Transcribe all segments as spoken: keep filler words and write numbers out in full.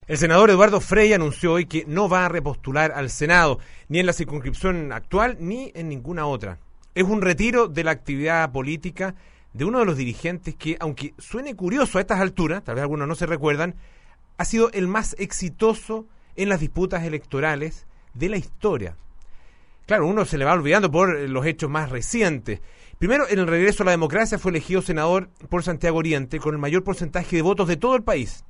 El senador Eduardo Frei anunció hoy que no va a repostular al Senado, ni en la circunscripción actual, ni en ninguna otra. Es un retiro de la actividad política de uno de los dirigentes que, aunque suene curioso a estas alturas, tal vez algunos no se recuerdan, ha sido el más exitoso en las disputas electorales de la historia. Claro, uno se le va olvidando por los hechos más recientes. Primero, en el regreso a la democracia fue elegido senador por Santiago Oriente con el mayor porcentaje de votos de todo el país.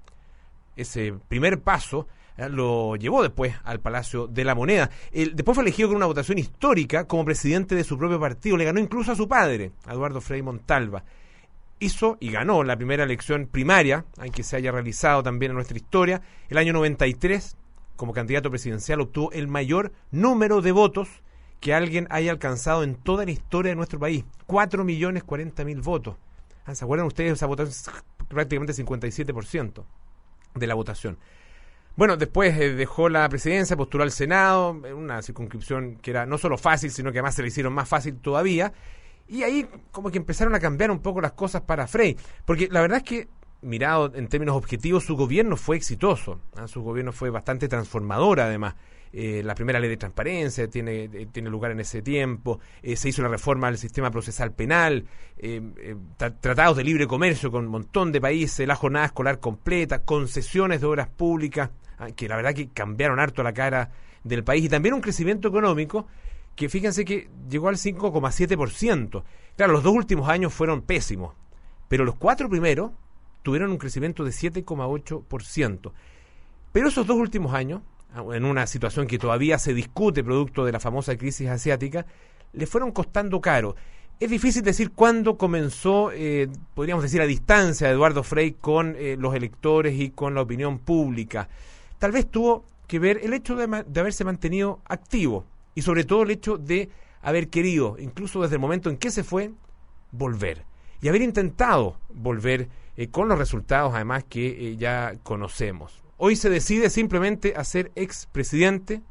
Ese primer paso eh, lo llevó después al Palacio de la Moneda. El, después fue elegido con una votación histórica como presidente de su propio partido. Le ganó incluso a su padre, a Eduardo Frei Montalva. Hizo y ganó la primera elección primaria, aunque se haya realizado también en nuestra historia. El año noventa y tres, como candidato presidencial, obtuvo el mayor número de votos que alguien haya alcanzado en toda la historia de nuestro país. cuatro millones cuarenta mil votos. ¿Se acuerdan ustedes? Esa votación prácticamente cincuenta y siete por ciento. De la votación. Bueno, después eh, dejó la presidencia, postuló al Senado, en una circunscripción que era no solo fácil, sino que además se le hicieron más fácil todavía, y ahí como que empezaron a cambiar un poco las cosas para Frei, porque la verdad es que, mirado en términos objetivos, su gobierno fue exitoso, ¿eh? Su gobierno fue bastante transformador además. Eh, la primera ley de transparencia tiene, eh, tiene lugar en ese tiempo, eh, se hizo la reforma del sistema procesal penal, eh, eh, tra- tratados de libre comercio con un montón de países, la jornada escolar completa, concesiones de obras públicas, ah, que la verdad que cambiaron harto la cara del país, y también un crecimiento económico que fíjense que llegó al cinco coma siete por ciento. Claro, los dos últimos años fueron pésimos, pero los cuatro primeros tuvieron un crecimiento de siete coma ocho por ciento. Pero esos dos últimos años, en una situación que todavía se discute producto de la famosa crisis asiática, le fueron costando caro. Es difícil decir cuándo comenzó, eh, podríamos decir a distancia, Eduardo Frei con eh, los electores y con la opinión pública. Tal vez tuvo que ver el hecho de, ma- de haberse mantenido activo y sobre todo el hecho de haber querido, incluso desde el momento en que se fue, volver. Y haber intentado volver eh, con los resultados además que eh, ya conocemos. Hoy se decide simplemente a ser expresidente,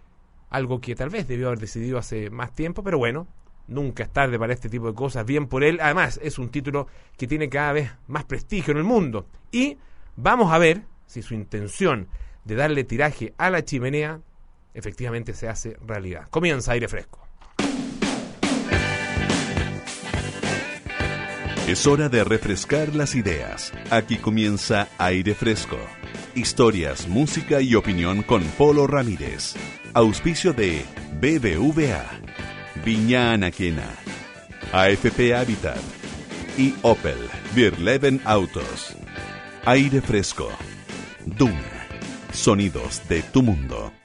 algo que tal vez debió haber decidido hace más tiempo, pero bueno, nunca es tarde para este tipo de cosas, bien por él. Además, es un título que tiene cada vez más prestigio en el mundo. Y vamos a ver si su intención de darle tiraje a la chimenea efectivamente se hace realidad. Comienza Aire Fresco. Es hora de refrescar las ideas. Aquí comienza Aire Fresco. Historias, música y opinión con Polo Ramírez. Auspicio de B B V A, Viña Anaquena, A F P Habitat y Opel Virleben Autos. Aire Fresco. Duna. Sonidos de tu mundo.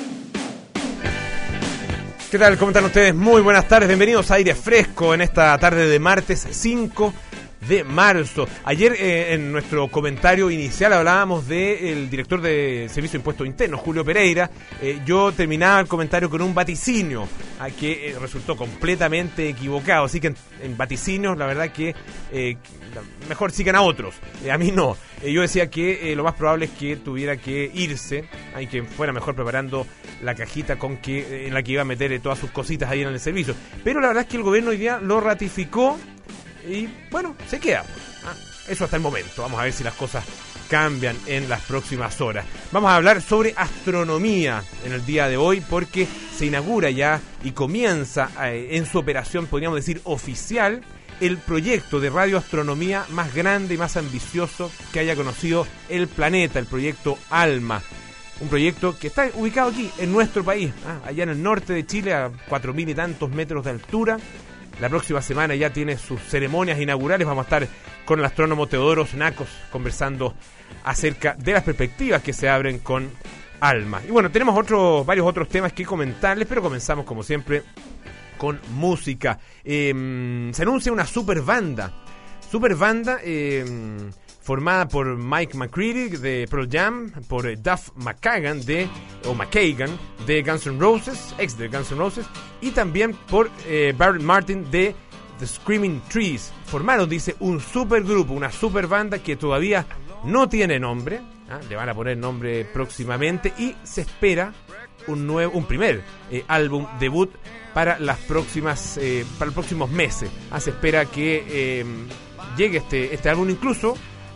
¿Qué tal? ¿Cómo están ustedes? Muy buenas tardes, bienvenidos a Aire Fresco en esta tarde de martes cinco de marzo. Ayer eh, en nuestro comentario inicial hablábamos del director de Servicio de Impuestos Internos, Julio Pereira. Eh, yo terminaba el comentario con un vaticinio a que eh, resultó completamente equivocado, así que en, en vaticinios la verdad que eh, mejor sigan a otros, eh, a mí no. Eh, yo decía que eh, lo más probable es que tuviera que irse y que fuera mejor preparando la cajita con que eh, en la que iba a meter eh, todas sus cositas ahí en el servicio. Pero la verdad es que el gobierno hoy día lo ratificó y bueno, se queda. Ah, eso hasta el momento. Vamos a ver si las cosas cambian en las próximas horas. Vamos a hablar sobre astronomía en el día de hoy porque se inaugura ya y comienza eh, en su operación, podríamos decir oficial, el proyecto de radioastronomía más grande y más ambicioso que haya conocido el planeta, el proyecto ALMA. Un proyecto que está ubicado aquí, en nuestro país, ¿ah? allá en el norte de Chile, a cuatro mil y tantos metros de altura. La próxima semana ya tiene sus ceremonias inaugurales. Vamos a estar con el astrónomo Teodoro Nacos conversando acerca de las perspectivas que se abren con ALMA. Y bueno, tenemos otros, varios otros temas que comentarles, pero comenzamos como siempre con música. Eh, se anuncia una super banda. Super banda eh, formada por Mike McCready de Pearl Jam, por eh, Duff McKagan de, o McKagan de Guns N' Roses, ex de Guns N' Roses, y también por eh, Barrett Martin de The Screaming Trees. Formaron, dice, un supergrupo, una super banda que todavía no tiene nombre, ¿ah? Le van a poner nombre próximamente y se espera un nuevo, un primer eh, álbum debut para las próximas, eh, para los próximos meses. Ah, se espera que eh, llegue este, este álbum, incluso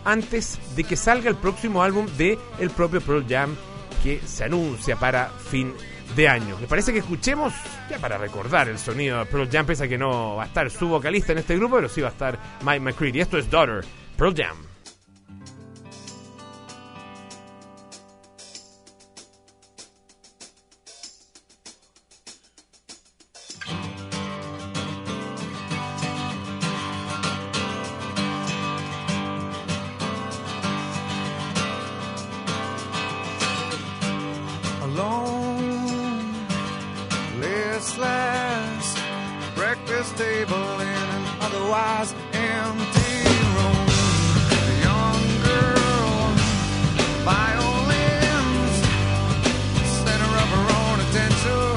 antes de que salga el próximo álbum de el propio Pearl Jam, que se anuncia para fin de año. ¿Les parece que escuchemos? Ya para recordar el sonido de Pearl Jam, pese a que no va a estar su vocalista en este grupo, pero sí va a estar Mike McCready. Esto es Daughter, Pearl Jam. Table in an otherwise empty room. The young girl, violins, center of her own attention.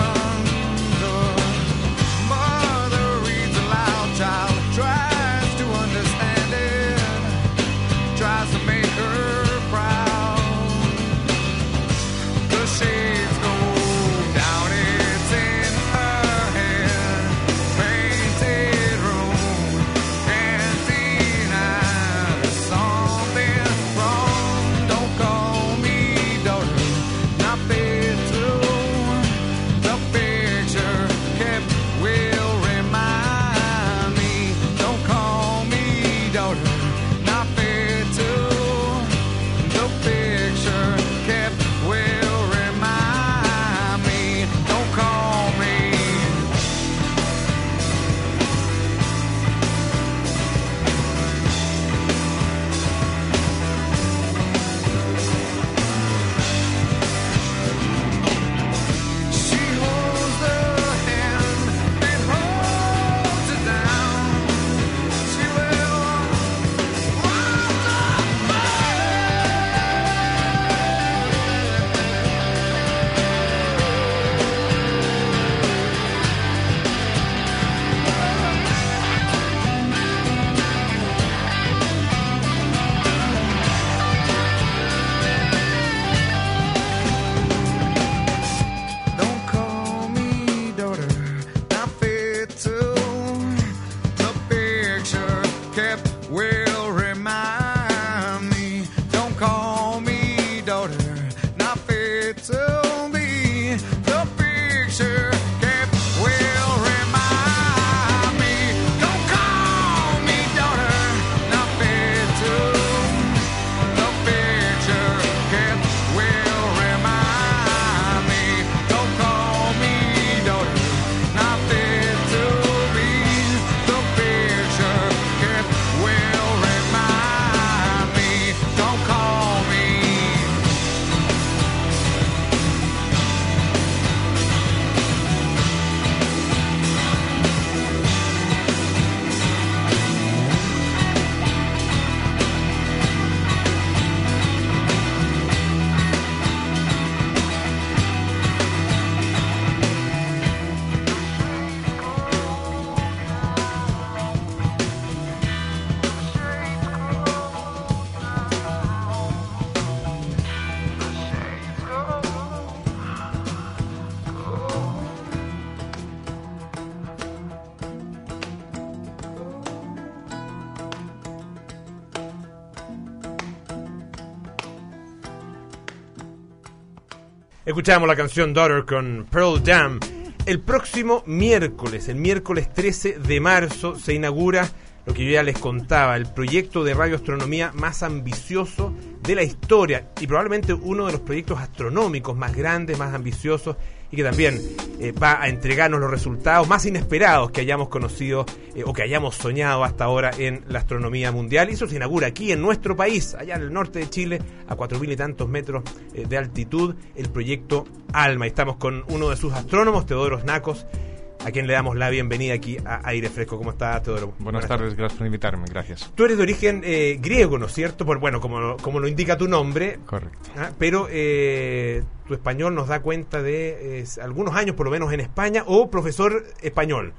The mother reads aloud, child tries to understand it, tries to make her proud. The shades go down, it's in her head. Painted room, cantina, there's something wrong. Don't call me daughter, not fit to. The picture kept will remind me. Don't call me daughter, not fit to. The picture kept will remind me. Don't call me. She holds the hand that holds it down. She will rise up. Don't call me daughter, not fit to. The picture kept will remind me. Don't call me daughter, not fit to be. The picture kept will remind me. Don't call me daughter, not fit to. The picture kept will remind me. Don't call me daughter, not fit to be. The picture kept will remind me. Don't call me. Escuchamos la canción Daughter con Pearl Jam. El próximo miércoles, el miércoles trece de marzo, se inaugura lo que yo ya les contaba, el proyecto de radioastronomía más ambicioso de la historia y probablemente uno de los proyectos astronómicos más grandes, más ambiciosos y que también eh, va a entregarnos los resultados más inesperados que hayamos conocido eh, o que hayamos soñado hasta ahora en la astronomía mundial. Y eso se inaugura aquí en nuestro país, allá en el norte de Chile, a cuatro mil y tantos metros eh, de altitud, el proyecto ALMA. Y estamos con uno de sus astrónomos, Teodoro Nacos, a quien le damos la bienvenida aquí a Aire Fresco. ¿Cómo estás, Teodoro? Buenas, Buenas tardes, tardes, gracias por invitarme, gracias. Tú eres de origen eh, griego, ¿no es cierto? Por, bueno, como, como lo indica tu nombre. Correcto. ¿Ah? Pero eh, tu español nos da cuenta de eh, algunos años, por lo menos, en España, o profesor español.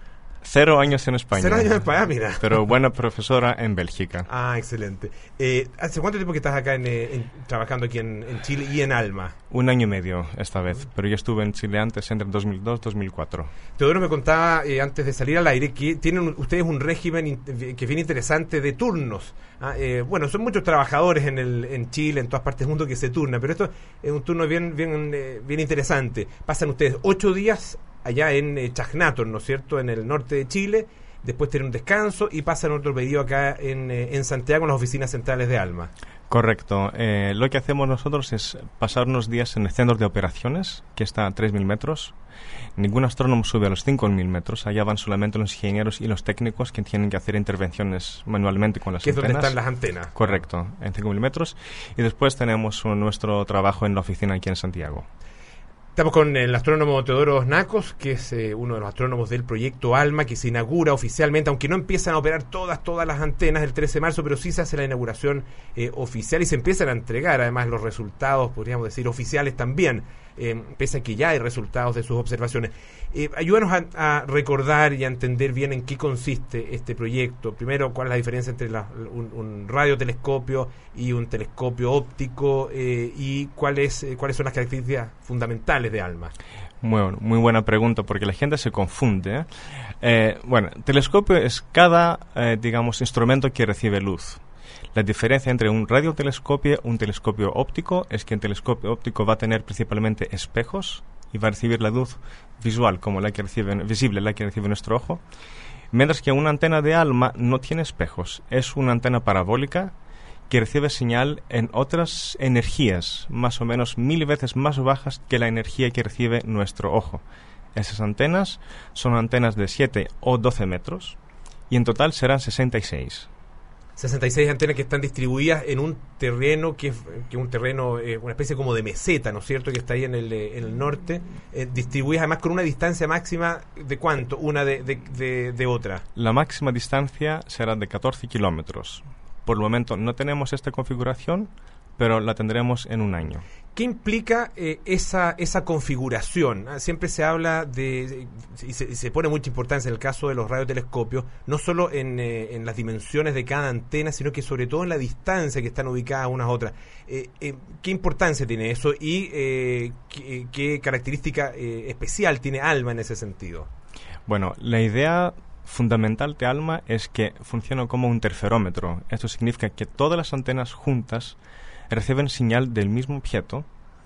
Cero años en España. Cero años en España, mira. Pero buena profesora en Bélgica. Ah, excelente. Eh, ¿Hace cuánto tiempo que estás acá en, eh, en- trabajando aquí en, en Chile y en Alma? Un año y medio esta vez, pero yo estuve en Chile antes, entre dos mil dos y dos mil cuatro. Teodoro me contaba eh, antes de salir al aire que tienen ustedes un régimen in- que es bien interesante de turnos. Ah, eh, bueno, son muchos trabajadores en, el, en Chile, en todas partes del mundo que se turnan, pero esto es un turno bien, bien, eh, bien interesante. Pasan ustedes ocho días allá en eh, Chajnator, ¿no es cierto?, en el norte de Chile, después tienen un descanso y pasan otro periodo acá en, eh, en Santiago, en las oficinas centrales de Alma. Correcto. Eh, lo que hacemos nosotros es pasar unos días en el centro de operaciones, que está a tres mil metros. Ningún astrónomo sube a los cinco mil metros. Allá van solamente los ingenieros y los técnicos que tienen que hacer intervenciones manualmente con las Que es donde antenas. están las antenas. Correcto, en cinco mil metros. Y después tenemos un- nuestro trabajo en la oficina aquí en Santiago. Estamos con el astrónomo Teodoro Nacos, que es eh, uno de los astrónomos del proyecto ALMA, que se inaugura oficialmente, aunque no empiezan a operar todas, todas las antenas el trece de marzo, pero sí se hace la inauguración eh, oficial y se empiezan a entregar además los resultados, podríamos decir, oficiales también, eh, pese a que ya hay resultados de sus observaciones. Eh, ayúdanos a, a recordar y a entender bien en qué consiste este proyecto. Primero, cuál es la diferencia entre la- un, un radiotelescopio y un telescopio óptico eh, y cuáles eh, cuáles son las características fundamentales de ALMA. Muy, bueno, muy buena pregunta porque la gente se confunde. ¿eh? Eh, bueno, telescopio es cada, eh, digamos, instrumento que recibe luz. La diferencia entre un radiotelescopio y un telescopio óptico es que el telescopio óptico va a tener principalmente espejos y va a recibir la luz visual, como la que recibe, visible, la que recibe nuestro ojo. Mientras que una antena de ALMA no tiene espejos, es una antena parabólica que recibe señal en otras energías, más o menos mil veces más bajas que la energía que recibe nuestro ojo. Esas antenas son antenas de siete o doce metros y en total serán sesenta y seis. sesenta y seis antenas que están distribuidas en un terreno que es que un terreno, eh, una especie como de meseta, ¿no es cierto?, que está ahí en el, eh, en el norte, eh, distribuidas además con una distancia máxima de ¿cuánto? Una de, de, de, de otra. La máxima distancia será de catorce kilómetros. Por el momento no tenemos esta configuración, pero la tendremos en un año. ¿Qué implica eh, esa, esa configuración? Ah, siempre se habla de, y se, y se pone mucha importancia en el caso de los radiotelescopios, no solo en, eh, en las dimensiones de cada antena, sino que sobre todo en la distancia que están ubicadas unas a otras. Eh, eh, ¿Qué importancia tiene eso y eh, qué, qué característica eh, especial tiene ALMA en ese sentido? Bueno, la idea fundamental de ALMA es que funciona como un interferómetro. Esto significa que todas las antenas juntas reciben señal del mismo objeto,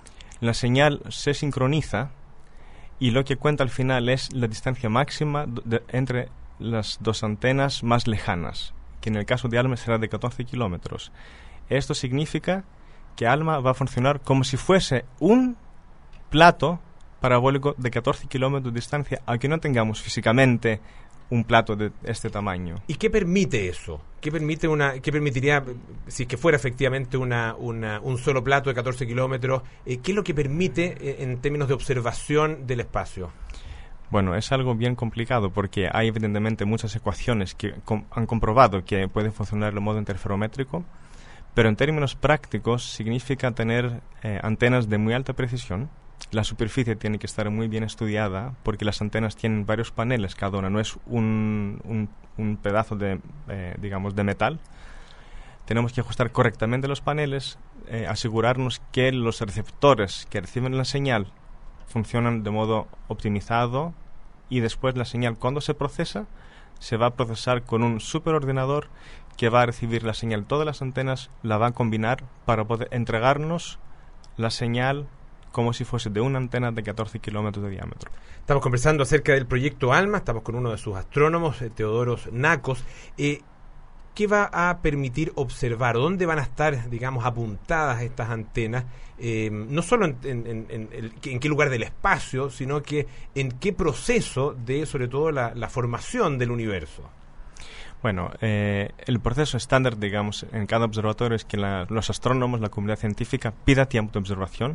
la señal se sincroniza y lo que cuenta al final es la distancia máxima de, entre las dos antenas más lejanas, que en el caso de ALMA será de catorce kilómetros. Esto significa que ALMA va a funcionar como si fuese un plato parabólico de catorce kilómetros de distancia, aunque no tengamos físicamente un plato de este tamaño. ¿Y qué permite eso? ¿Qué permite una, qué permitiría, si es que fuera efectivamente una, una, un solo plato de catorce kilómetros, eh, qué es lo que permite eh, en términos de observación del espacio? Bueno, es algo bien complicado porque hay evidentemente muchas ecuaciones que com- han comprobado que pueden funcionar de modo interferométrico, pero en términos prácticos significa tener eh, antenas de muy alta precisión. La superficie tiene que estar muy bien estudiada porque las antenas tienen varios paneles, cada una no es un, un, un pedazo de, eh, digamos, de metal. Tenemos que ajustar correctamente los paneles, eh, asegurarnos que los receptores que reciben la señal funcionan de modo optimizado y después la señal, cuando se procesa, se va a procesar con un superordenador que va a recibir la señal. Todas las antenas la va a combinar para poder entregarnos la señal como si fuese de una antena de catorce kilómetros de diámetro. Estamos conversando acerca del proyecto ALMA, estamos con uno de sus astrónomos, eh, Teodoro Nacos. Eh, ¿Qué va a permitir observar? ¿Dónde van a estar, digamos, apuntadas estas antenas? Eh, no solo en, en, en, en, el, en qué lugar del espacio, sino que en qué proceso de, sobre todo, la, la formación del universo. Bueno, eh, el proceso estándar, digamos, en cada observatorio es que la, los astrónomos, la comunidad científica, pida tiempo de observación.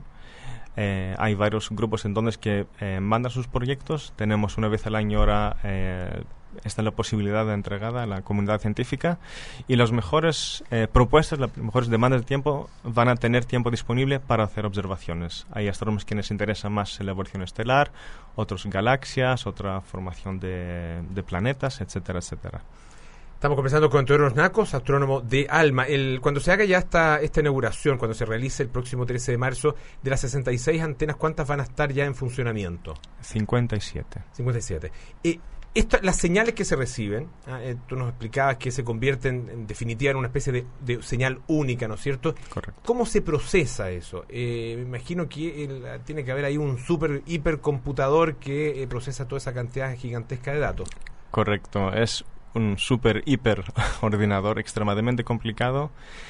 Eh, hay varios grupos entonces que eh, mandan sus proyectos. Tenemos una vez al año ahora eh, esta es la posibilidad de entregada a la comunidad científica, y las mejores eh, propuestas, las mejores demandas de tiempo van a tener tiempo disponible para hacer observaciones. Hay astrónomos que les interesa más la evolución estelar, otros galaxias, otra formación de, de planetas, etcétera, etcétera. Estamos conversando con Teodoro Nacos, astrónomo de ALMA. El, cuando se haga ya esta, esta inauguración, cuando se realice el próximo trece de marzo, de las sesenta y seis antenas, ¿cuántas van a estar ya en funcionamiento? cincuenta y siete. cincuenta y siete. Eh, Esto, las señales que se reciben, ah, eh, tú nos explicabas que se convierten en definitiva en una especie de, de señal única, ¿no es cierto? Correcto. ¿Cómo se procesa eso? Eh, me imagino que el, tiene que haber ahí un super hipercomputador que eh, procesa toda esa cantidad gigantesca de datos. Correcto, es un super hiper ordenador extremadamente complicado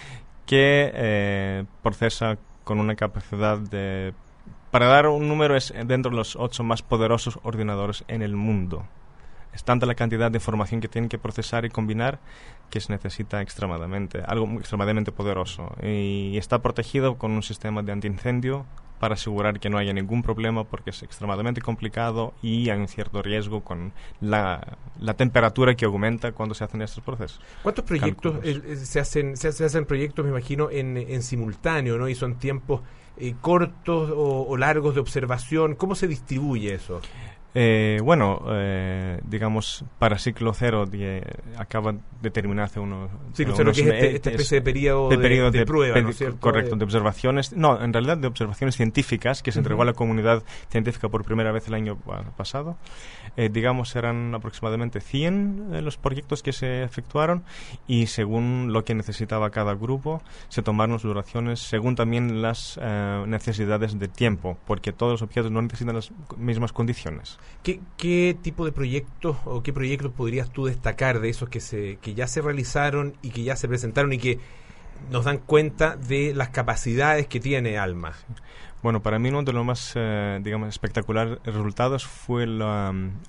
que eh, procesa con una capacidad de... Para dar un número, es dentro de los ocho más poderosos ordenadores en el mundo. Es tanta la cantidad de información que tienen que procesar y combinar que se necesita extremadamente, algo muy extremadamente poderoso. Y está protegido con un sistema de antiincendio para asegurar que no haya ningún problema, porque es extremadamente complicado y hay un cierto riesgo con la, la temperatura que aumenta cuando se hacen estos procesos. ¿Cuántos proyectos eh, se hacen se, se hacen proyectos, me imagino, en, en simultáneo, ¿no? Y son tiempos eh, cortos o, o largos de observación. ¿Cómo se distribuye eso? Eh, bueno, eh, digamos, para ciclo cero de, acaba de terminar hace unos... Ciclo cero, que es este, esta especie de periodo de, de, periodo de, de prueba, ¿no es de, cierto? Correcto, de... de observaciones, no, en realidad de observaciones científicas que se entregó uh-huh. a la comunidad científica por primera vez el año pasado. Eh, digamos, eran aproximadamente cien eh, los proyectos que se efectuaron, y según lo que necesitaba cada grupo, se tomaron las duraciones según también las eh, necesidades de tiempo, porque todos los objetos no necesitan las mismas condiciones. ¿Qué, ¿Qué tipo de proyectos o qué proyectos podrías tú destacar de esos que se que ya se realizaron y que ya se presentaron y que nos dan cuenta de las capacidades que tiene ALMA? Bueno, para mí uno de los más, eh, digamos, espectaculares resultados fue la,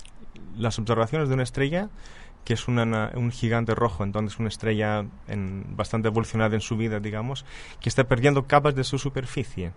las observaciones de una estrella que es una, un gigante rojo, entonces una estrella en, bastante evolucionada en su vida, digamos, que está perdiendo capas de su superficie.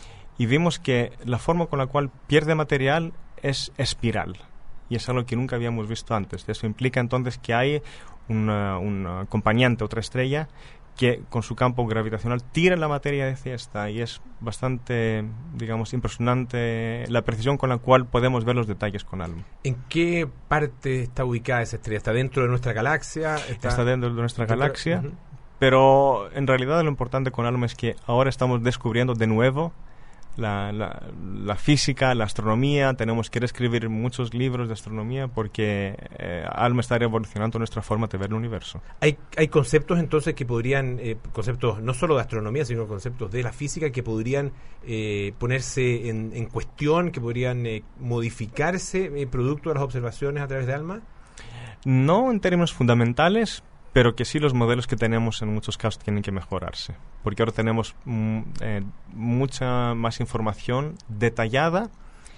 Y vimos que la forma con la cual pierde material es espiral, y es algo que nunca habíamos visto antes. Eso implica entonces que hay una, una acompañante, otra estrella, que con su campo gravitacional tira la materia hacia esta, y es bastante, digamos, impresionante la precisión con la cual podemos ver los detalles con ALMA. ¿En qué parte está ubicada esa estrella? ¿Está dentro de nuestra galaxia? Está, está dentro de nuestra dentro, galaxia, uh-huh. pero en realidad lo importante con ALMA es que ahora estamos descubriendo de nuevo La, la, la física, la astronomía. Tenemos que reescribir muchos libros de astronomía porque eh, ALMA está revolucionando nuestra forma de ver el universo. Hay, hay conceptos entonces que podrían, eh, conceptos no solo de astronomía, sino conceptos de la física que podrían eh, ponerse en, en cuestión, que podrían eh, modificarse eh, producto de las observaciones a través de ALMA. No en términos fundamentales, pero que sí los modelos que tenemos en muchos casos tienen que mejorarse, porque ahora tenemos mm, eh, mucha más información detallada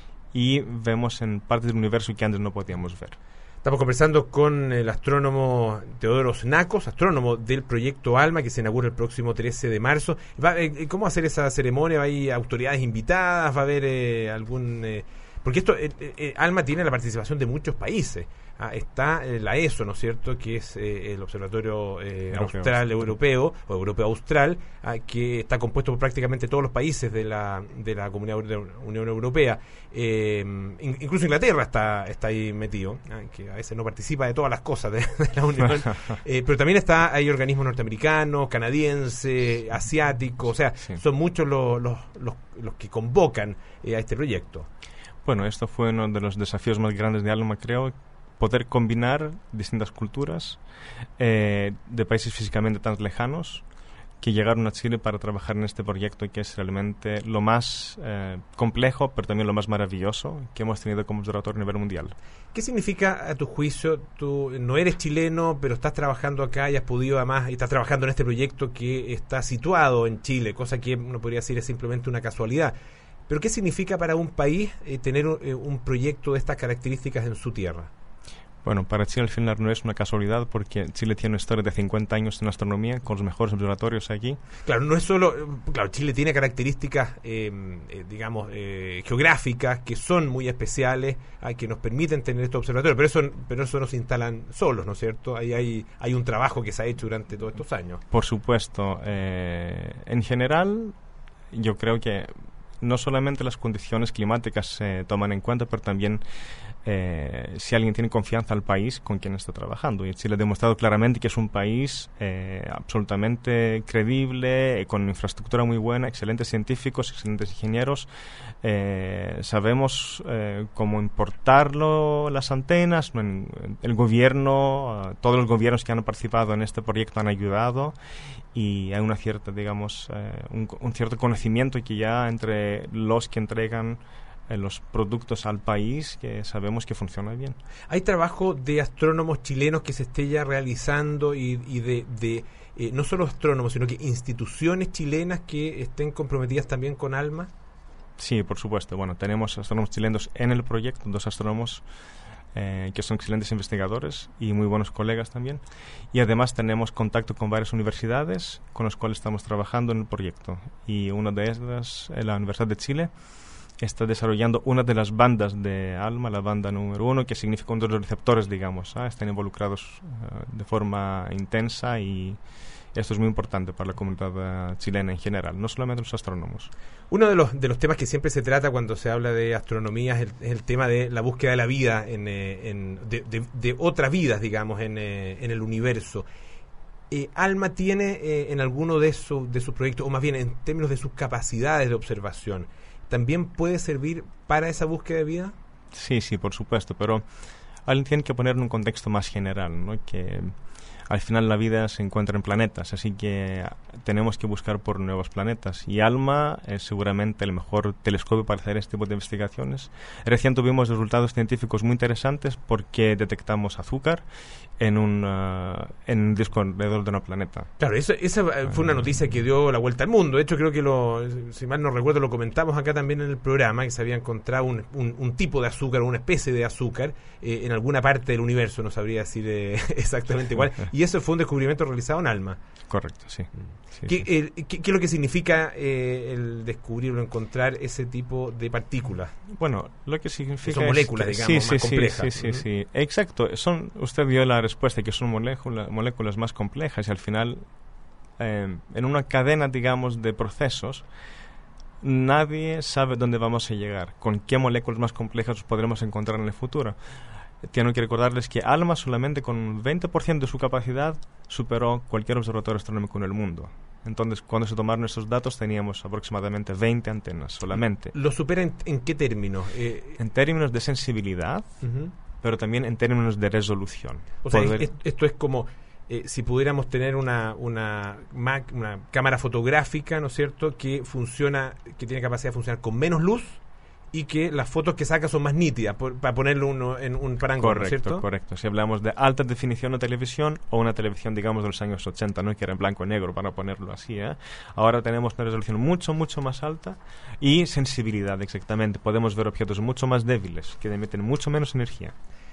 y vemos en partes del universo que antes no podíamos ver. Estamos conversando con el astrónomo Teodoro Nacos, astrónomo del proyecto ALMA, que se inaugura el próximo trece de marzo. Va, eh, ¿Cómo va a ser esa ceremonia? ¿Va a haber autoridades invitadas? ¿Va a haber eh, algún...? Eh, porque esto eh, eh, ALMA tiene la participación de muchos países. Ah, está eh, la ESO, ¿no es cierto?, que es eh, el Observatorio eh, Europeo, Austral sí. Europeo, o Europeo Austral, ah, que está compuesto por prácticamente todos los países de la de la Comunidad de la Unión Europea. Eh, in, incluso Inglaterra está está ahí metido, ah, que a veces no participa de todas las cosas de, de la Unión. eh, pero también está hay organismos norteamericanos, canadienses, asiáticos, o sea, sí. son muchos los, los, los, los que convocan eh, a este proyecto. Bueno, esto fue uno de los desafíos más grandes de ALMA, creo, poder combinar distintas culturas eh, de países físicamente tan lejanos que llegaron a Chile para trabajar en este proyecto, que es realmente lo más eh, complejo, pero también lo más maravilloso que hemos tenido como observatorio a nivel mundial. ¿Qué significa, a tu juicio, tú no eres chileno, pero estás trabajando acá y has podido además, y estás trabajando en este proyecto que está situado en Chile, cosa que uno podría decir es simplemente una casualidad? ¿Pero qué significa para un país eh, tener un, eh, un proyecto de estas características en su tierra? Bueno, para Chile al final no es una casualidad porque Chile tiene una historia de cincuenta años en astronomía con los mejores observatorios aquí. Claro, no es solo... Claro, Chile tiene características, eh, eh, digamos, eh, geográficas que son muy especiales, ah, que nos permiten tener estos observatorios, pero eso, pero eso no se instalan solos, ¿no es cierto? Ahí hay, hay un trabajo que se ha hecho durante todos estos años. Por supuesto. Eh, en general, yo creo que no solamente las condiciones climáticas se toman en cuenta, pero también eh, si alguien tiene confianza al país con quien está trabajando. Y Chile ha demostrado claramente que es un país eh, absolutamente creíble, con infraestructura muy buena, excelentes científicos, excelentes ingenieros. Eh, sabemos eh, cómo importarlo, las antenas. El gobierno, todos los gobiernos que han participado en este proyecto han ayudado, y hay una cierta, digamos, eh, un, un cierto conocimiento que ya entre los que entregan eh, los productos al país, que sabemos que funciona bien. ¿Hay trabajo de astrónomos chilenos que se esté ya realizando y, y de, de eh, no solo astrónomos, sino que instituciones chilenas que estén comprometidas también con ALMA? Sí, por supuesto. Bueno, tenemos astrónomos chilenos en el proyecto, dos astrónomos Eh, que son excelentes investigadores y muy buenos colegas también, y además tenemos contacto con varias universidades con las cuales estamos trabajando en el proyecto, y una de ellas, la Universidad de Chile, está desarrollando una de las bandas de ALMA, la banda número uno, que significa uno de los receptores, digamos, ¿eh? Están involucrados uh, de forma intensa, y esto es muy importante para la comunidad uh, chilena en general, no solamente los astrónomos. Uno de los de los temas que siempre se trata cuando se habla de astronomía es el, es el tema de la búsqueda de la vida, en, eh, en de, de, de otras vidas, digamos, en, eh, en el universo. Eh, ALMA tiene eh, en alguno de, eso, de sus proyectos, o más bien en términos de sus capacidades de observación, ¿también puede servir para esa búsqueda de vida? Sí, sí, por supuesto, pero alguien tiene que poner en un contexto más general, ¿no? Que al final la vida se encuentra en planetas, así que tenemos que buscar por nuevos planetas. Y ALMA es seguramente el mejor telescopio para hacer este tipo de investigaciones. Recién tuvimos resultados científicos muy interesantes porque detectamos azúcar en un, uh, en un disco alrededor de un planeta. Claro, esa, esa fue una noticia que dio la vuelta al mundo. De hecho, creo que, lo, si mal no recuerdo, lo comentamos acá también en el programa, que se había encontrado un, un, un tipo de azúcar, una especie de azúcar, eh, en alguna parte del universo, no sabría decir eh, exactamente cuál. Y eso fue un descubrimiento realizado en ALMA. Correcto, sí. sí, ¿Qué, sí. eh, ¿qué, ¿Qué es lo que significa eh, el descubrir o encontrar ese tipo de partículas? Bueno, lo que significa son moléculas, es que, digamos, sí, más sí, complejas. Sí, sí, sí, sí. Exacto. Son, usted dio la respuesta, que son moléculas, moléculas más complejas, y al final, eh, en una cadena, digamos, de procesos, nadie sabe dónde vamos a llegar, con qué moléculas más complejas podremos encontrar en el futuro. Tengo que recordarles que ALMA solamente con un veinte por ciento de su capacidad superó cualquier observatorio astronómico en el mundo. Entonces, cuando se tomaron estos datos, teníamos aproximadamente veinte antenas solamente. ¿Lo supera en, en qué términos? Eh, en términos de sensibilidad, uh-huh. pero también en términos de resolución. O sea, Poder... es, esto es como eh, si pudiéramos tener una, una, Mac, una cámara fotográfica, ¿no es cierto?, que funciona, que tiene capacidad de funcionar con menos luz, y que las fotos que saca son más nítidas, por, para ponerlo uno en un parangón, correcto, ¿cierto? Correcto, si hablamos de alta definición de televisión, o una televisión, digamos, de los años ochenta, ¿no?, que era en blanco y negro, para ponerlo así, ¿eh? Ahora tenemos una resolución mucho, mucho más alta, y sensibilidad, exactamente. Podemos ver objetos mucho más débiles, que emiten mucho menos energía.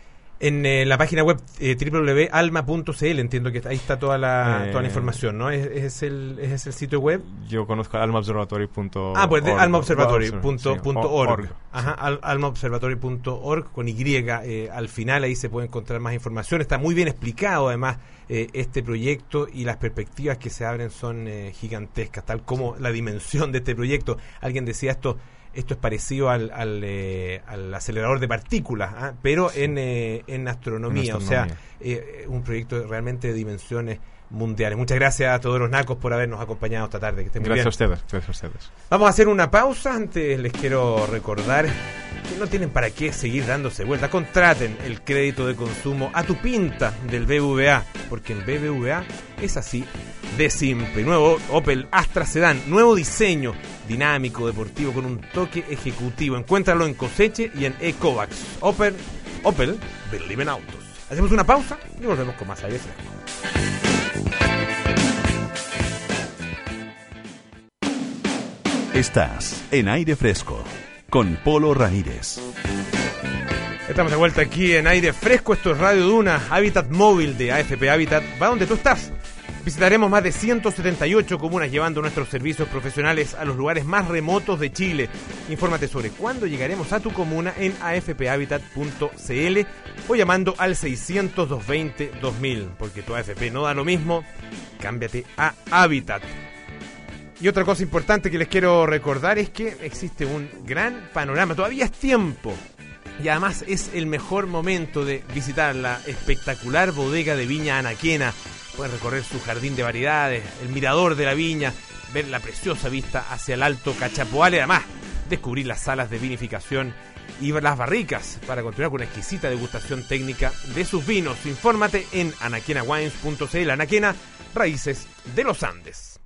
En eh, la página web eh, doble u doble u doble u punto alma punto c l, entiendo que ahí está toda la, eh, toda la información, ¿no? ¿Es, es, el, ¿Es el sitio web? Yo conozco alma observatory punto org. Ah, pues de alma observatory punto org. Sí, Ajá, al, alma observatory punto org con Y eh, al final, ahí se puede encontrar más información. Está muy bien explicado, además, eh, este proyecto, y las perspectivas que se abren son eh, gigantescas, tal como la dimensión de este proyecto. Alguien decía esto... Esto es parecido al, al, eh, al acelerador de partículas, ¿eh? pero sí. en, eh, en, astronomía, en astronomía, o sea, eh, un proyecto realmente de dimensiones mundiales. Muchas gracias a todos los nacos por habernos acompañado esta tarde. Que estén muy gracias bien. a ustedes, gracias a ustedes. Vamos a hacer una pausa. Antes les quiero recordar que no tienen para qué seguir dándose vuelta. Contraten el crédito de consumo a tu pinta del B B V A, porque en B B V A es así de simple. Nuevo Opel Astra Sedán, nuevo diseño, dinámico, deportivo, con un toque ejecutivo. Encuéntralo en Coseche y en Ecovacs. Opel, Opel, Believe in Autos. Hacemos una pausa y volvemos con más aire fresco. Estás en Aire Fresco con Polo Ramírez. Estamos de vuelta aquí en Aire Fresco, esto es Radio Duna, Hábitat Móvil de A F P Hábitat, va donde tú estás. Visitaremos más de ciento setenta y ocho comunas llevando nuestros servicios profesionales a los lugares más remotos de Chile. Infórmate sobre cuándo llegaremos a tu comuna en a f p habitat punto c l o llamando al seiscientos, doscientos veinte, dos mil, porque tu A F P no da lo mismo, cámbiate a Hábitat. Y otra cosa importante que les quiero recordar es que existe un gran panorama, todavía es tiempo. Y además es el mejor momento de visitar la espectacular bodega de Viña Anaquena. Pueden recorrer su jardín de variedades, el mirador de la viña, ver la preciosa vista hacia el Alto Cachapoal y además descubrir las salas de vinificación y las barricas para continuar con una exquisita degustación técnica de sus vinos. Infórmate en anaquena wines punto c l. Anaquena, raíces de los Andes.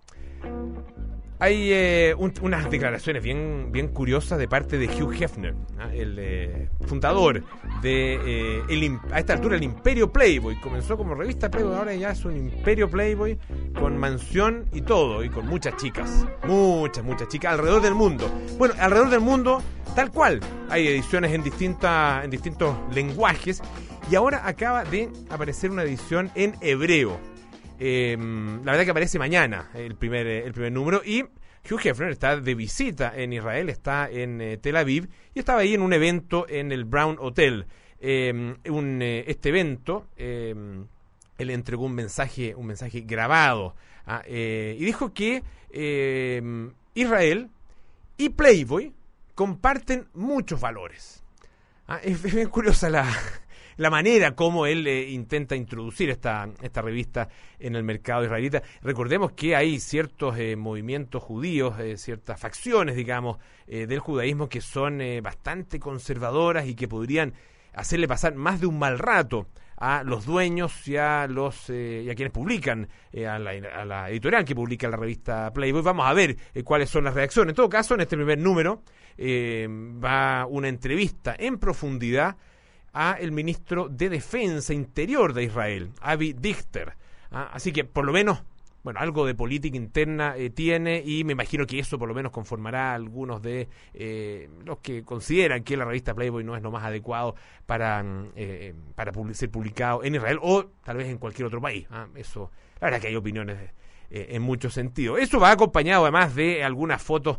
Hay eh, un, unas declaraciones bien, bien curiosas de parte de Hugh Hefner, ¿no? el eh, fundador de eh, el, a esta altura el Imperio Playboy. Comenzó como revista Playboy, ahora ya es un Imperio Playboy con mansión y todo, y con muchas chicas, muchas, muchas chicas alrededor del mundo. Bueno, alrededor del mundo, tal cual, hay ediciones en, distinta, en distintos lenguajes, y ahora acaba de aparecer una edición en hebreo. Eh, la verdad que aparece mañana el primer, el primer número, y Hugh Hefner está de visita en Israel, está en eh, Tel Aviv, y estaba ahí en un evento en el Brown Hotel. Eh, un, eh, este evento, eh, él entregó un mensaje, un mensaje grabado, ah, eh, y dijo que eh, Israel y Playboy comparten muchos valores. Ah, es, es bien curiosa la... la manera como él eh, intenta introducir esta, esta revista en el mercado israelita. Recordemos que hay ciertos eh, movimientos judíos, eh, ciertas facciones, digamos, eh, del judaísmo que son eh, bastante conservadoras y que podrían hacerle pasar más de un mal rato a los dueños y a los eh, y a quienes publican, eh, a, la, a la editorial que publica la revista Playboy. Vamos a ver eh, cuáles son las reacciones. En todo caso, en este primer número eh, va una entrevista en profundidad a el ministro de Defensa Interior de Israel, Avi Dichter. ¿Ah? Así que por lo menos, bueno, algo de política interna eh, tiene, y me imagino que eso por lo menos conformará a algunos de eh, los que consideran que la revista Playboy no es lo más adecuado para, eh, para public- ser publicado en Israel o tal vez en cualquier otro país. ¿Ah? Eso, la verdad que hay opiniones de, eh, en muchos sentidos. Eso va acompañado además de algunas fotos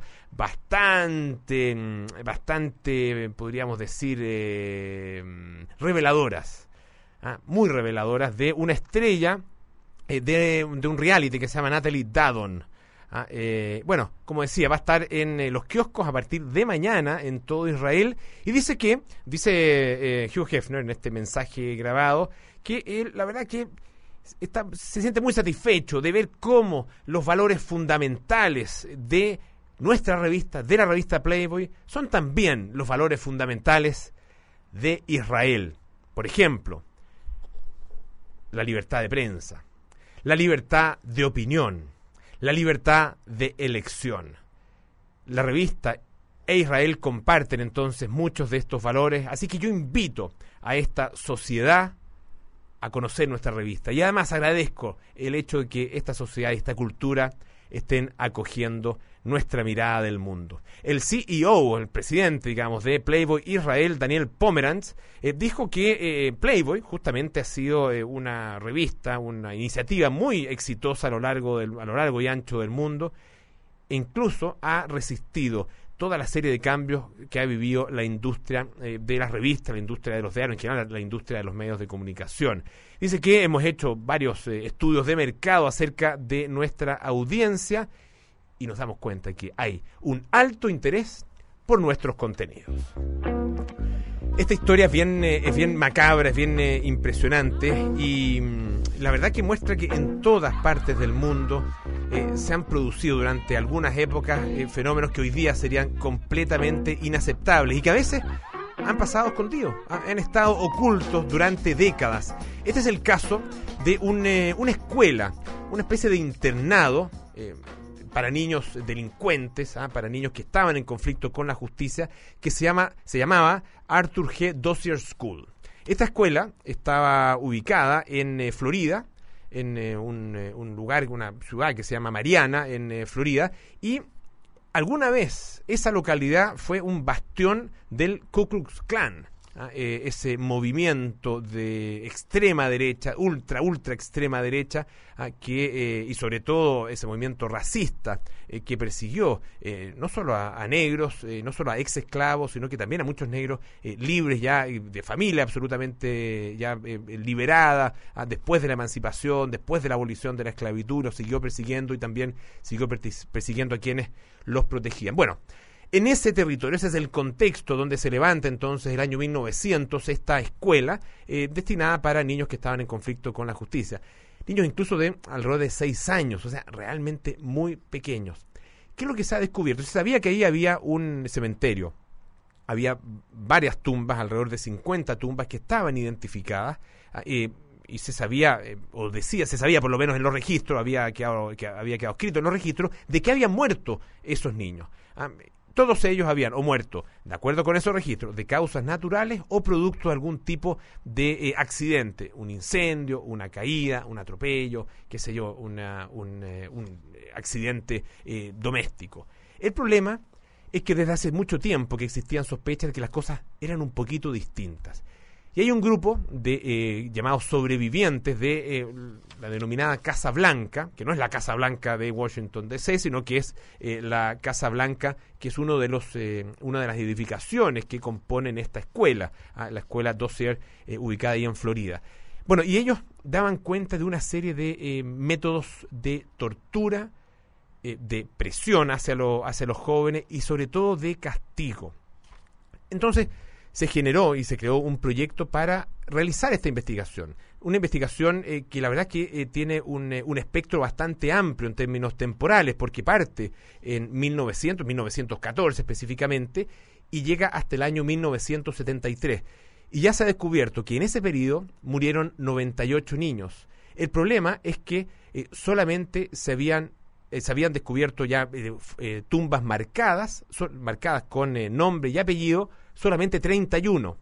bastante, bastante, podríamos decir, eh, reveladoras, ¿ah? muy reveladoras, de una estrella eh, de, de un reality que se llama Natalie Dadon. ¿Ah? Eh, bueno, como decía, va a estar en eh, los kioscos a partir de mañana en todo Israel, y dice que, dice eh, Hugh Hefner en este mensaje grabado, que él, la verdad que Está, se siente muy satisfecho de ver cómo los valores fundamentales de nuestra revista, de la revista Playboy, son también los valores fundamentales de Israel. Por ejemplo, la libertad de prensa, la libertad de opinión, la libertad de elección. La revista e Israel comparten entonces muchos de estos valores, así que yo invito a esta sociedad a conocer nuestra revista. Y además agradezco el hecho de que esta sociedad y esta cultura estén acogiendo nuestra mirada del mundo. El C E O, el presidente, digamos, de Playboy Israel, Daniel Pomerantz, eh, dijo que eh, Playboy justamente ha sido eh, una revista, una iniciativa muy exitosa a lo largo del, a lo largo y ancho del mundo, e incluso ha resistido toda la serie de cambios que ha vivido la industria eh, de las revistas, la industria de los diarios, en general la, la industria de los medios de comunicación. Dice que hemos hecho varios eh, estudios de mercado acerca de nuestra audiencia y nos damos cuenta que hay un alto interés por nuestros contenidos. Esta historia es bien, eh, es bien macabra, es bien eh, impresionante, y mm, la verdad que muestra que en todas partes del mundo eh, se han producido durante algunas épocas eh, fenómenos que hoy día serían completamente inaceptables y que a veces han pasado escondidos, han estado ocultos durante décadas. Este es el caso de un, eh, una escuela, una especie de internado eh, para niños delincuentes, ¿ah? para niños que estaban en conflicto con la justicia, que se llama se llamaba Arthur G. Dozier School. Esta escuela estaba ubicada en eh, Florida, en eh, un, eh, un lugar, una ciudad que se llama Mariana, en eh, Florida, y alguna vez esa localidad fue un bastión del Ku Klux Klan. ¿ah? eh, ese movimiento de extrema derecha, ultra, ultra extrema derecha, ¿ah? que eh, y sobre todo ese movimiento racista eh, que persiguió eh, no solo a, a negros, eh, no solo a ex esclavos, sino que también a muchos negros eh, libres ya, de familia absolutamente ya eh, liberada, ¿ah? después de la emancipación, después de la abolición de la esclavitud, los siguió persiguiendo y también siguió persiguiendo a quienes los protegían. Bueno, en ese territorio, ese es el contexto donde se levanta entonces el año mil novecientos esta escuela eh, destinada para niños que estaban en conflicto con la justicia. Niños incluso de alrededor de seis años, o sea, realmente muy pequeños. ¿Qué es lo que se ha descubierto? Se sabía que ahí había un cementerio, había varias tumbas, alrededor de cincuenta tumbas que estaban identificadas, eh, y se sabía, eh, o decía, se sabía por lo menos en los registros, había quedado, que había quedado escrito en los registros, de que habían muerto esos niños. Ah, Todos ellos habían o muerto, de acuerdo con esos registros, de causas naturales o producto de algún tipo de eh, accidente, un incendio, una caída, un atropello, qué sé yo, una, un, eh, un accidente eh, doméstico. El problema es que desde hace mucho tiempo que existían sospechas de que las cosas eran un poquito distintas. Y hay un grupo de eh, llamados sobrevivientes de eh, la denominada Casa Blanca, que no es la Casa Blanca de Washington D C, sino que es eh, la Casa Blanca, que es uno de los eh, una de las edificaciones que componen esta escuela, ah, la escuela Dozier, eh, ubicada ahí en Florida. Bueno, y ellos daban cuenta de una serie de eh, métodos de tortura, eh, de presión hacia, lo, hacia los jóvenes y sobre todo de castigo. Entonces se generó y se creó un proyecto para realizar esta investigación. Una investigación eh, que la verdad que eh, tiene un, eh, un espectro bastante amplio en términos temporales, porque parte en mil novecientos, mil novecientos catorce específicamente, y llega hasta el año mil novecientos setenta y tres. Y ya se ha descubierto que en ese periodo murieron noventa y ocho niños. El problema es que eh, solamente se habían Eh, se habían descubierto ya eh, eh, tumbas marcadas, so, marcadas con eh, nombre y apellido, solamente treinta y uno.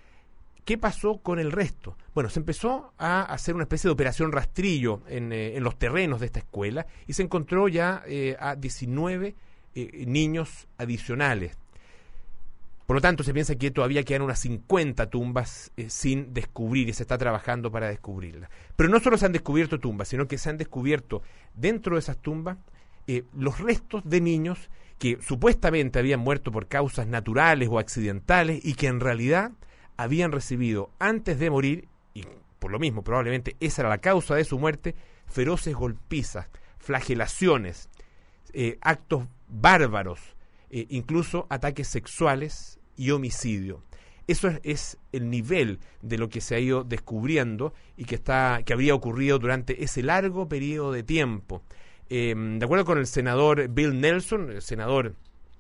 ¿Qué pasó con el resto? Bueno, se empezó a hacer una especie de operación rastrillo en, eh, en los terrenos de esta escuela y se encontró ya eh, a diecinueve eh, niños adicionales. Por lo tanto, se piensa que todavía quedan unas cincuenta tumbas eh, sin descubrir y se está trabajando para descubrirlas. Pero no solo se han descubierto tumbas, sino que se han descubierto dentro de esas tumbas eh, los restos de niños que supuestamente habían muerto por causas naturales o accidentales y que en realidad habían recibido antes de morir, y por lo mismo probablemente esa era la causa de su muerte, feroces golpizas, flagelaciones, eh, actos bárbaros, Eh, incluso ataques sexuales y homicidio. Eso es, es el nivel de lo que se ha ido descubriendo y que está que habría ocurrido durante ese largo periodo de tiempo. Eh, de acuerdo con el senador Bill Nelson, el senador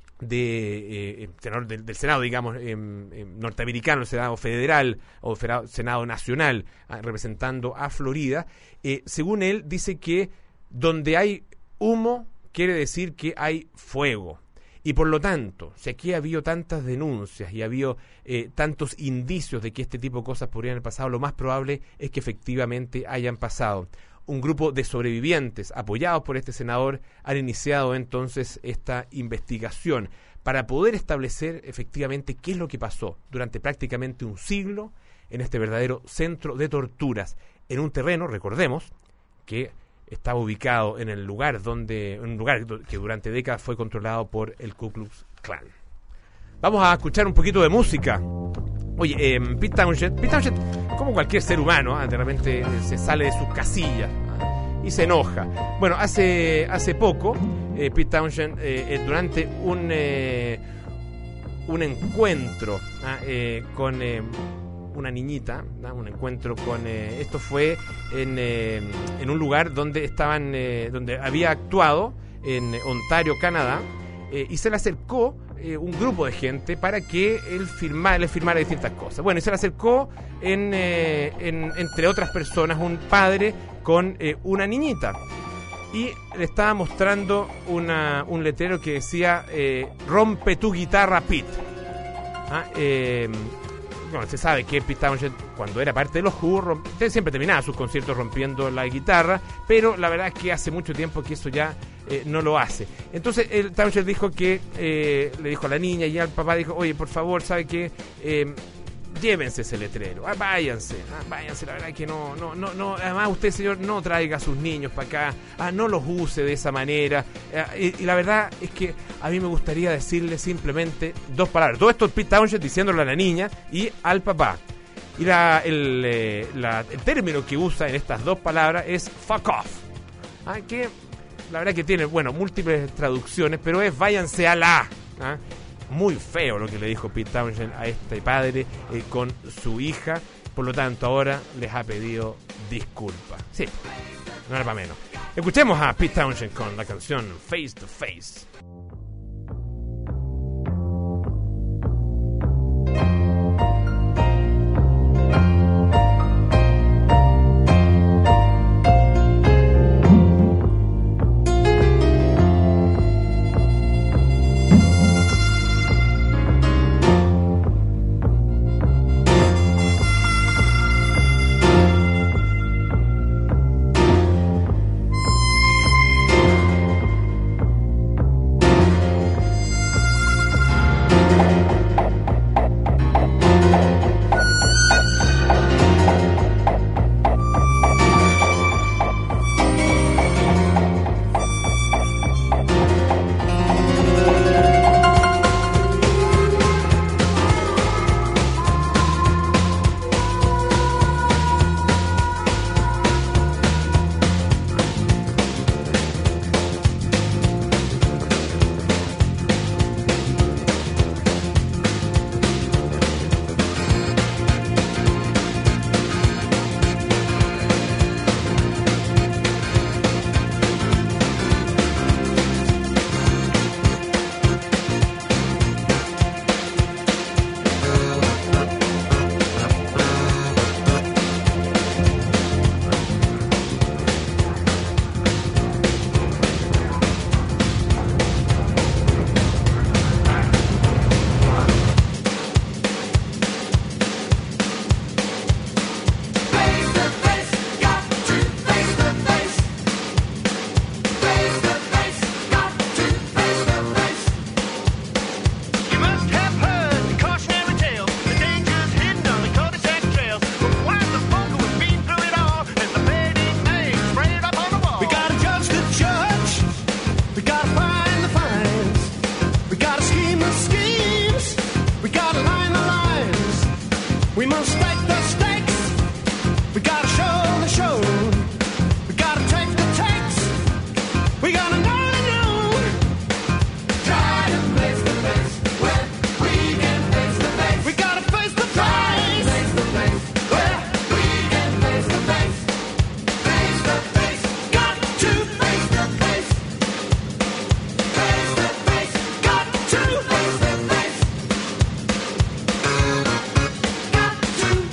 de eh, senador del, del Senado, digamos, eh, eh, norteamericano, el Senado federal o federal, Senado nacional, eh, representando a Florida, eh, según él dice que donde hay humo quiere decir que hay fuego. Y por lo tanto, si aquí ha habido tantas denuncias y ha habido eh, tantos indicios de que este tipo de cosas podrían haber pasado, lo más probable es que efectivamente hayan pasado. Un grupo de sobrevivientes, apoyados por este senador, han iniciado entonces esta investigación para poder establecer efectivamente qué es lo que pasó durante prácticamente un siglo en este verdadero centro de torturas, en un terreno, recordemos, que estaba ubicado en el lugar donde un lugar que durante décadas fue controlado por el Ku Klux Klan. Vamos a escuchar un poquito de música. Oye, eh, Pete Townshend, Pete Townshend, como cualquier ser humano, ¿eh? de repente eh, se sale de sus casillas ¿eh? y se enoja. Bueno, hace hace poco, eh, Pete Townshend, eh, eh, durante un eh, un encuentro eh, con eh, una niñita, ¿no? un encuentro con eh, esto fue en, eh, en un lugar donde estaban eh, donde había actuado en Ontario, Canadá, eh, y se le acercó eh, un grupo de gente para que él firmara, le firmara distintas cosas. Bueno, y se le acercó en, eh, en, entre otras personas un padre con eh, una niñita y le estaba mostrando una, un letrero que decía eh, rompe tu guitarra, Pete. Ah, eh, Bueno, se sabe que Pete Townshend, cuando era parte de los Who, siempre terminaba sus conciertos rompiendo la guitarra, pero la verdad es que hace mucho tiempo que eso ya eh, no lo hace. Entonces el Townshend dijo que, eh, le dijo a la niña y al papá, dijo, oye, por favor, ¿sabe qué? Eh, llévense ese letrero, ah, váyanse, ah, váyanse, la verdad es que no, no, no, no, además usted, señor, no traiga a sus niños para acá, ah, no los use de esa manera, eh, y, y la verdad es que a mí me gustaría decirle simplemente dos palabras. Todo esto es Pete Townshend diciéndolo a la niña y al papá. Y la, el, eh, la, el término que usa en estas dos palabras es fuck off, ah, que la verdad que tiene, bueno, múltiples traducciones, pero es váyanse a la, ¿ah? Muy feo lo que le dijo Pete Townshend a este padre eh, con su hija. Por lo tanto, ahora les ha pedido disculpas. Sí, no era para menos. Escuchemos a Pete Townshend con la canción Face to Face. Got to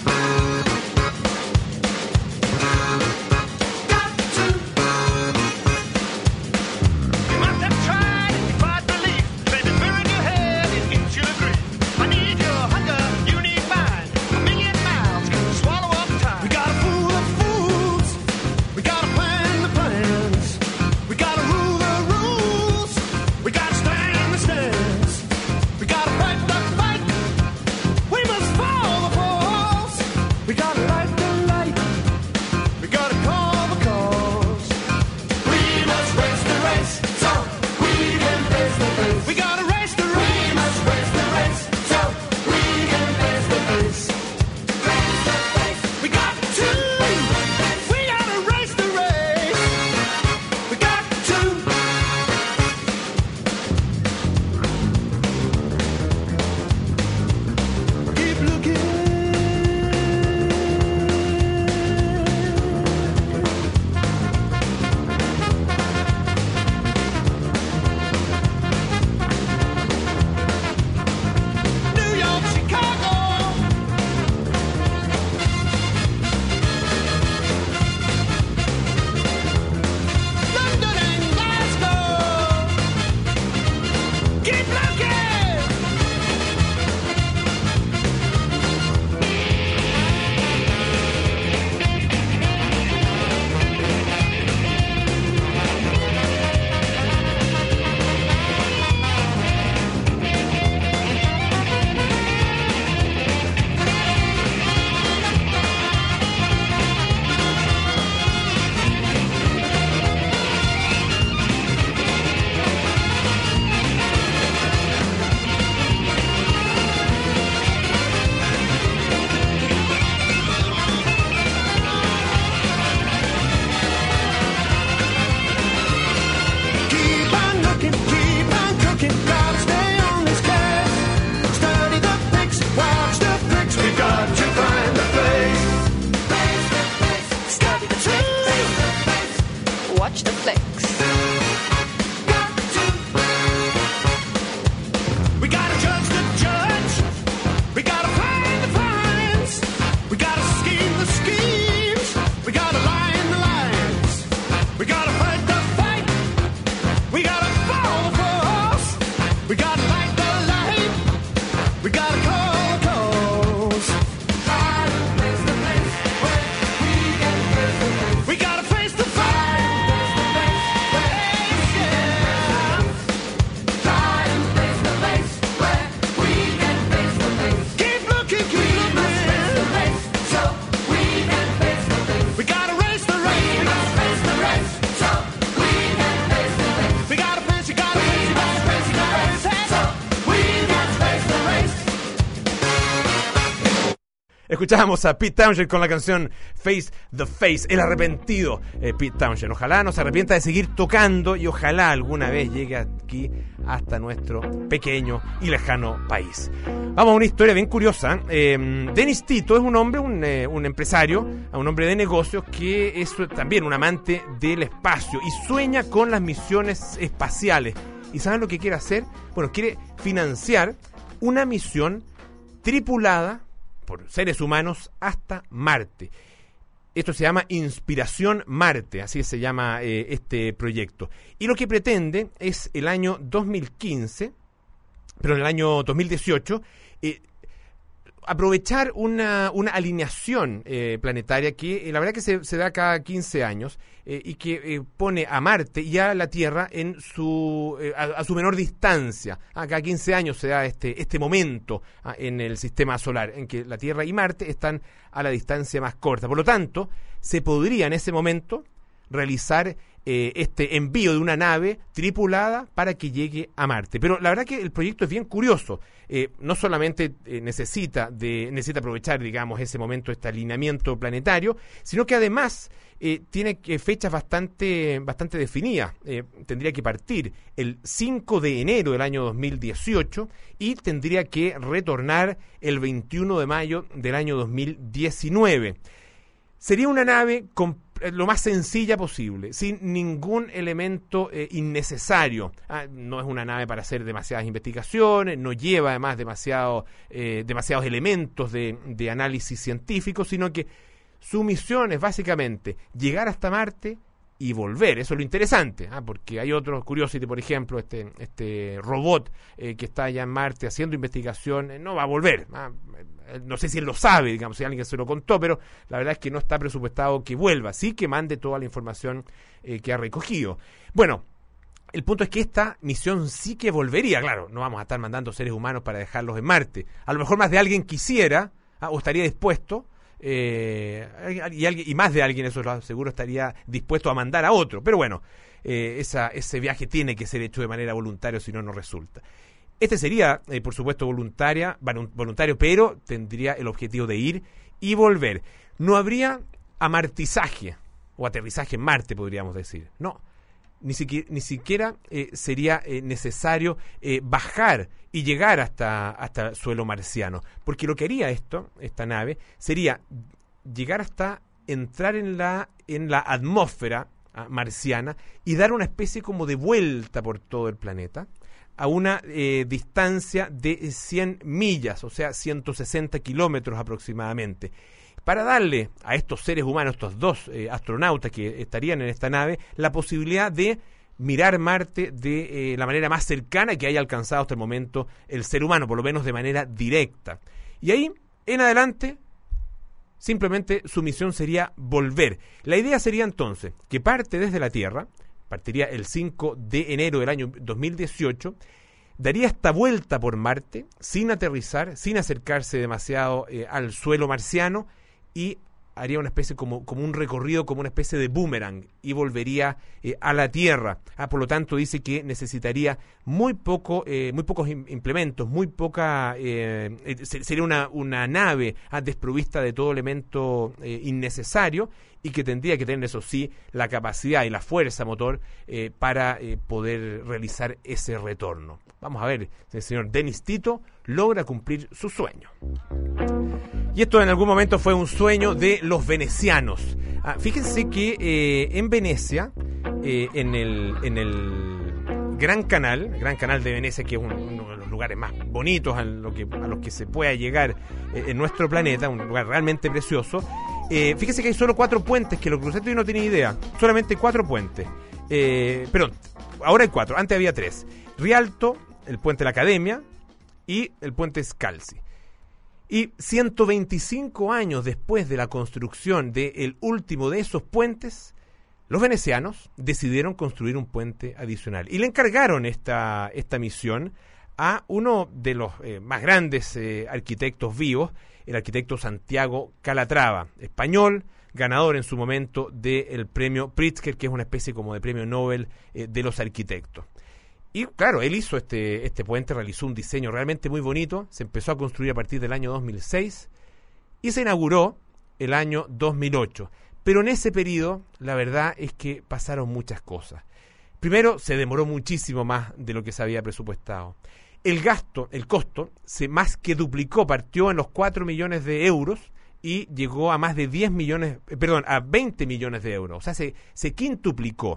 gotta call the calls. We gotta face the face, yeah. Keep looking, keep looking. We gotta race the race. We gotta face, you gotta face, you gotta face, you gotta face. We gotta face the race. Escuchábamos a Pete Townshend con la canción Face the Face, el arrepentido eh, Pete Townshend. Ojalá no se arrepienta de seguir tocando y ojalá alguna vez llegue aquí hasta nuestro pequeño y lejano país. Vamos a una historia bien curiosa. Eh, Dennis Tito es un hombre, un, eh, un empresario, un hombre de negocios que es también un amante del espacio y sueña con las misiones espaciales. ¿Y saben lo que quiere hacer? Bueno, quiere financiar una misión tripulada por seres humanos hasta Marte. Esto se llama Inspiración Marte, así se llama eh, este proyecto. Y lo que pretende es el año dos mil quince, pero en el año dos mil dieciocho, eh, aprovechar una, una alineación eh, planetaria que eh, la verdad que se, se da cada quince años eh, y que eh, pone a Marte y a la Tierra en su eh, a, a su menor distancia. Ah, cada quince años se da este, este momento ah, en el sistema solar, en que la Tierra y Marte están a la distancia más corta. Por lo tanto, se podría en ese momento realizar eh, este envío de una nave tripulada para que llegue a Marte. Pero la verdad que el proyecto es bien curioso. Eh, no solamente eh, necesita de necesita aprovechar, digamos, ese momento, este alineamiento planetario, sino que además eh, tiene eh, fechas bastante bastante definidas. Eh, tendría que partir el cinco de enero del año dos mil dieciocho y tendría que retornar el veintiuno de mayo del año dos mil diecinueve. Sería una nave con lo más sencilla posible, sin ningún elemento eh, innecesario. Ah, no es una nave para hacer demasiadas investigaciones, no lleva además demasiado, eh, demasiados elementos de, de análisis científico, sino que su misión es básicamente llegar hasta Marte y volver. Eso es lo interesante, ¿ah? Porque hay otros, Curiosity, por ejemplo, este, este robot eh, que está allá en Marte haciendo investigación, eh, no va a volver. ¿ah? No sé si él lo sabe, digamos, si alguien se lo contó, pero la verdad es que no está presupuestado que vuelva, sí que mande toda la información eh, que ha recogido. Bueno, el punto es que esta misión sí que volvería, claro, no vamos a estar mandando seres humanos para dejarlos en Marte. A lo mejor más de alguien quisiera, ¿ah? o estaría dispuesto, eh, y, alguien, y más de alguien, eso lo seguro, estaría dispuesto a mandar a otro. Pero bueno, eh, esa, ese viaje tiene que ser hecho de manera voluntaria, si no, no resulta. Este sería, eh, por supuesto, voluntaria, voluntario, pero tendría el objetivo de ir y volver. No habría amartizaje o aterrizaje en Marte, podríamos decir. No, ni siquiera, ni siquiera eh, sería eh, necesario eh, bajar y llegar hasta, hasta el suelo marciano. Porque lo que haría esto, esta nave, sería llegar hasta entrar en la, en la atmósfera ah, marciana y dar una especie como de vuelta por todo el planeta, a una eh, distancia de cien millas, o sea, ciento sesenta kilómetros aproximadamente, para darle a estos seres humanos, estos dos eh, astronautas que estarían en esta nave, la posibilidad de mirar Marte de eh, la manera más cercana que haya alcanzado hasta el momento el ser humano, por lo menos de manera directa. Y ahí, en adelante, simplemente su misión sería volver. La idea sería entonces que parte desde la Tierra, partiría el cinco de enero del año dos mil dieciocho, daría esta vuelta por Marte, sin aterrizar, sin acercarse demasiado eh, al suelo marciano, y haría una especie como, como un recorrido, como una especie de boomerang, y volvería eh, a la Tierra. Ah, por lo tanto, dice que necesitaría muy poco, eh, muy pocos implementos, muy poca, eh, eh, sería una, una nave ah, desprovista de todo elemento eh, innecesario, y que tendría que tener, eso sí, la capacidad y la fuerza motor eh, para eh, poder realizar ese retorno. Vamos a ver si el señor Dennis Tito logra cumplir su sueño. Y esto en algún momento fue un sueño de los venecianos. Ah, fíjense que eh, en Venecia, eh, en el en el Gran Canal, Gran Canal de Venecia, que es un, uno de los lugares más bonitos a, lo que, a los que se pueda llegar eh, en nuestro planeta, un lugar realmente precioso. Eh, fíjense que hay solo cuatro puentes, que lo crucé y no tenía idea. Solamente cuatro puentes. Eh, perdón, ahora hay cuatro, antes había tres. Rialto, el puente de la Academia, y el puente Scalzi. Y ciento veinticinco años después de la construcción del último de esos puentes, los venecianos decidieron construir un puente adicional y le encargaron esta, esta misión a uno de los eh, más grandes eh, arquitectos vivos, el arquitecto Santiago Calatrava, español, ganador en su momento del premio Pritzker, que es una especie como de premio Nobel eh, de los arquitectos. Y claro, él hizo este, este puente, realizó un diseño realmente muy bonito, se empezó a construir a partir del año dos mil seis y se inauguró el año dos mil ocho. Pero en ese periodo, la verdad es que pasaron muchas cosas. Primero, se demoró muchísimo más de lo que se había presupuestado. El gasto, el costo, se más que duplicó, partió en los cuatro millones de euros y llegó a más de diez millones, eh, perdón, a veinte millones de euros. O sea, se, se quintuplicó.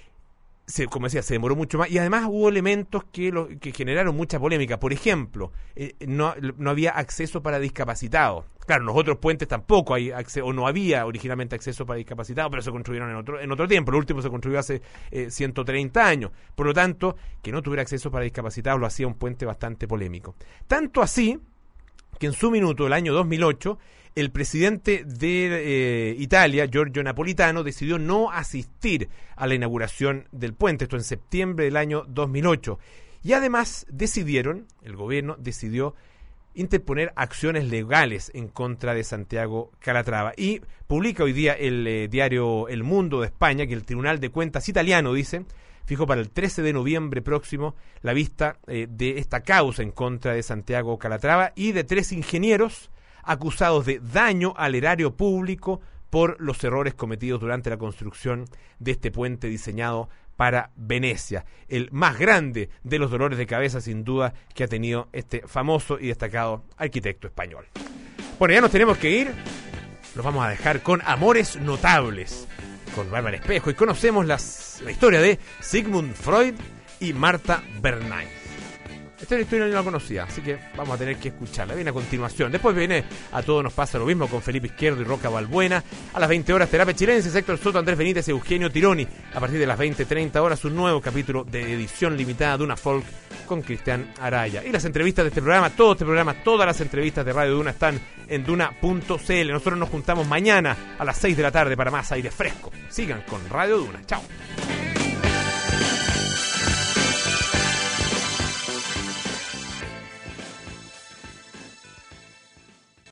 Se, como decía, se demoró mucho más y además hubo elementos que, lo, que generaron mucha polémica. Por ejemplo, eh, no, no había acceso para discapacitados. Claro, en los otros puentes tampoco hay acceso, o no había originalmente acceso para discapacitados, pero se construyeron en otro, en otro tiempo. El último se construyó hace eh, ciento treinta años. Por lo tanto, que no tuviera acceso para discapacitados lo hacía un puente bastante polémico. Tanto así que en su minuto, el año dos mil ocho, el presidente de eh, Italia, Giorgio Napolitano, decidió no asistir a la inauguración del puente, esto en septiembre del año dos mil ocho. Y además decidieron, el gobierno decidió interponer acciones legales en contra de Santiago Calatrava. Y publica hoy día el eh, diario El Mundo de España que el Tribunal de Cuentas italiano, dice, fijó para el trece de noviembre próximo la vista eh, de esta causa en contra de Santiago Calatrava y de tres ingenieros acusados de daño al erario público por los errores cometidos durante la construcción de este puente diseñado para Venecia, el más grande de los dolores de cabeza sin duda que ha tenido este famoso y destacado arquitecto español. Bueno, ya nos tenemos que ir, los vamos a dejar con Amores Notables, con Bárbara Espejo, y conocemos las, la historia de Sigmund Freud y Martha Bernay. Esta historia no la conocía, así que vamos a tener que escucharla. Viene a continuación. Después viene A Todo Nos Pasa Lo Mismo con Felipe Izquierdo y Roca Balbuena. A las veinte horas, Terapia Chilensis, Héctor Soto, Andrés Benítez y Eugenio Tironi. A partir de las veinte treinta horas, un nuevo capítulo de edición limitada de Duna Folk con Cristian Araya. Y las entrevistas de este programa, todo este programa, todas las entrevistas de Radio Duna están en duna punto c l. Nosotros nos juntamos mañana a las seis de la tarde para más aire fresco. Sigan con Radio Duna. Chao.